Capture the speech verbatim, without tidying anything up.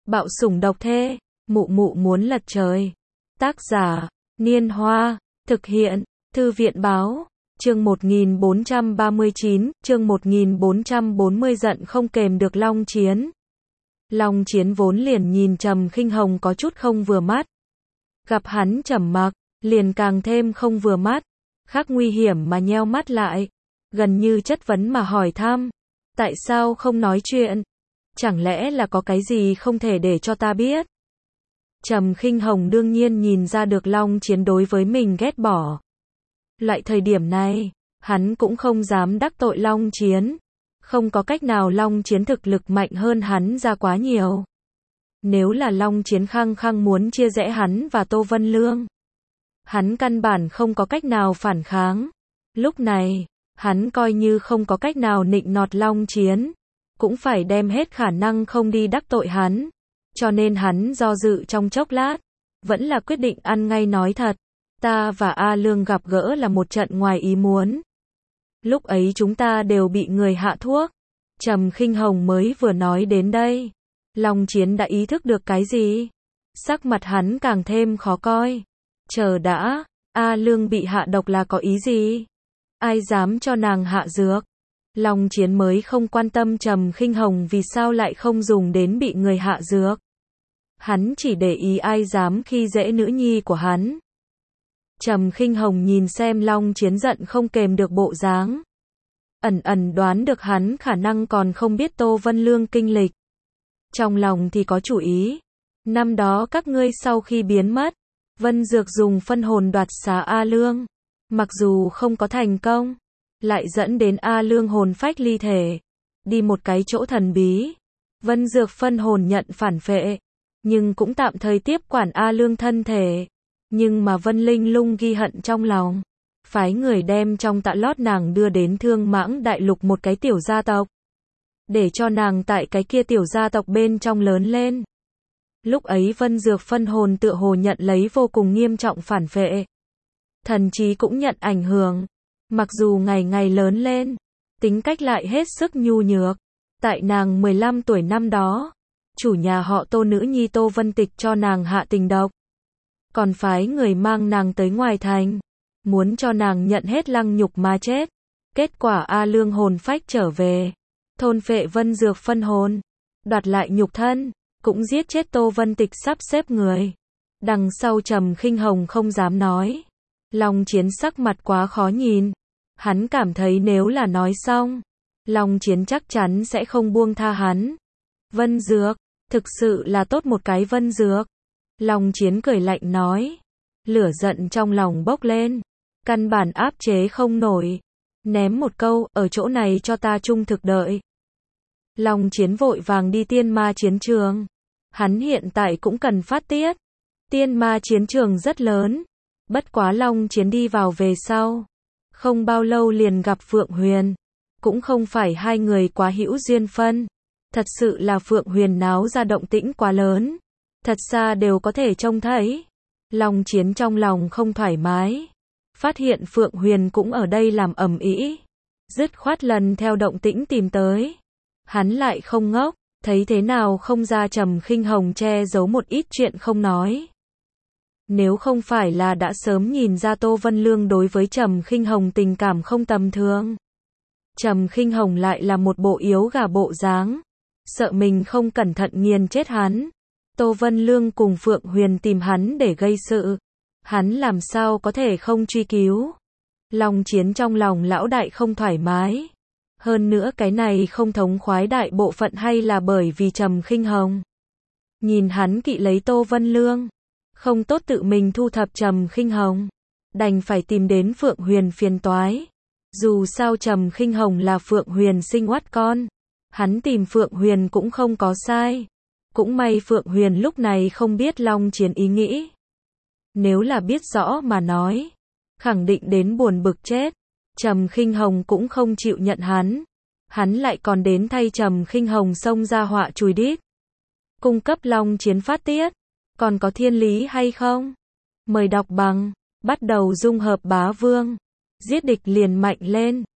Bạo sủng độc thê, mụ mụ muốn lật trời. Tác giả, Niên Hoa, thực hiện, Thư viện báo, chương một nghìn bốn trăm ba mươi chín, chương một nghìn bốn trăm bốn mươi giận không kềm được Long Chiến. Long Chiến vốn liền nhìn Trầm Khinh Hồng có chút không vừa mắt. Gặp hắn trầm mặc, liền càng thêm không vừa mắt, khác nguy hiểm mà nheo mắt lại, gần như chất vấn mà hỏi thăm. Tại sao không nói chuyện? Chẳng lẽ là có cái gì không thể để cho ta biết? Trầm Khinh Hồng đương nhiên nhìn ra được Long Chiến đối với mình ghét bỏ. Loại thời điểm này, hắn cũng không dám đắc tội Long Chiến. Không có cách nào, Long Chiến thực lực mạnh hơn hắn ra quá nhiều. Nếu là Long Chiến khăng khăng muốn chia rẽ hắn và Tô Vân Lương, hắn căn bản không có cách nào phản kháng. Lúc này, hắn coi như không có cách nào nịnh nọt Long Chiến, cũng phải đem hết khả năng không đi đắc tội hắn. Cho nên hắn do dự trong chốc lát, vẫn là quyết định ăn ngay nói thật. Ta và A Lương gặp gỡ là một trận ngoài ý muốn. Lúc ấy chúng ta đều bị người hạ thuốc. Trầm Khinh Hồng mới vừa nói đến đây, Long Chiến đã ý thức được cái gì. Sắc mặt hắn càng thêm khó coi. Chờ đã, A Lương bị hạ độc là có ý gì? Ai dám cho nàng hạ dược? Long Chiến mới không quan tâm Trầm Khinh Hồng vì sao lại không dùng đến bị người hạ dược. Hắn chỉ để ý ai dám khi dễ nữ nhi của hắn. Trầm Khinh Hồng nhìn xem Long Chiến giận không kềm được bộ dáng, ẩn ẩn đoán được hắn khả năng còn không biết Tô Vân Lương kinh lịch. Trong lòng thì có chủ ý. Năm đó các ngươi sau khi biến mất, Vân Dược dùng phân hồn đoạt xá A Lương. Mặc dù không có thành công, lại dẫn đến A Lương hồn phách ly thể, đi một cái chỗ thần bí. Vân Dược phân hồn nhận phản phệ, nhưng cũng tạm thời tiếp quản A Lương thân thể. Nhưng mà Vân Linh Lung ghi hận trong lòng, phái người đem trong tạ lót nàng đưa đến Thương Mãng Đại Lục một cái tiểu gia tộc, để cho nàng tại cái kia tiểu gia tộc bên trong lớn lên. Lúc ấy Vân Dược phân hồn tựa hồ nhận lấy vô cùng nghiêm trọng phản phệ, thần trí cũng nhận ảnh hưởng. Mặc dù ngày ngày lớn lên, tính cách lại hết sức nhu nhược. Tại nàng mười lăm tuổi năm đó, chủ nhà họ Tô nữ nhi Tô Vân Tịch cho nàng hạ tình độc, còn phái người mang nàng tới ngoài thành, muốn cho nàng nhận hết lăng nhục mà chết. Kết quả A Lương hồn phách trở về, thôn phệ Vân Dược phân hồn, đoạt lại nhục thân, cũng giết chết Tô Vân Tịch sắp xếp người. Đằng sau Trầm Khinh Hồng không dám nói. Long Chiến sắc mặt quá khó nhìn. Hắn cảm thấy nếu là nói xong, Long Chiến chắc chắn sẽ không buông tha hắn. Vân Dược, thực sự là tốt một cái Vân Dược. Long Chiến cười lạnh nói. Lửa giận trong lòng bốc lên, căn bản áp chế không nổi. Ném một câu, ở chỗ này cho ta trung thực đợi. Long Chiến vội vàng đi tiên ma chiến trường. Hắn hiện tại cũng cần phát tiết. Tiên ma chiến trường rất lớn. Bất quá Long Chiến đi vào về sau, không bao lâu liền gặp Phượng Huyền. Cũng không phải hai người quá hữu duyên phân. Thật sự là Phượng Huyền náo ra động tĩnh quá lớn. Thật xa đều có thể trông thấy. Long Chiến trong lòng không thoải mái. Phát hiện Phượng Huyền cũng ở đây làm ầm ĩ, dứt khoát lần theo động tĩnh tìm tới. Hắn lại không ngốc, thấy thế nào không ra Trầm Khinh Hồng che giấu một ít chuyện không nói. Nếu không phải là đã sớm nhìn ra Tô Vân Lương đối với Trầm Khinh Hồng tình cảm không tầm thường. Trầm Khinh Hồng lại là một bộ yếu gà bộ dáng, sợ mình không cẩn thận nghiền chết hắn. Tô Vân Lương cùng Phượng Huyền tìm hắn để gây sự, hắn làm sao có thể không truy cứu. Long Chiến trong lòng lão đại không thoải mái. Hơn nữa cái này không thống khoái đại bộ phận hay là bởi vì Trầm Khinh Hồng nhìn hắn kỵ lấy Tô Vân Lương, không tốt tự mình thu thập Trầm Khinh Hồng, đành phải tìm đến Phượng Huyền phiền toái. Dù sao Trầm Khinh Hồng là Phượng Huyền sinh oát con, hắn tìm Phượng Huyền cũng không có sai. Cũng may Phượng Huyền lúc này không biết Long Chiến ý nghĩ. Nếu là biết rõ mà nói, khẳng định đến buồn bực chết. Trầm Khinh Hồng cũng không chịu nhận hắn. Hắn lại còn đến thay Trầm Khinh Hồng xông ra họa chùi đít, cung cấp Long Chiến phát tiết. Còn có thiên lý hay không? Mời đọc bằng. Bắt đầu dung hợp bá vương. Giết địch liền mạnh lên.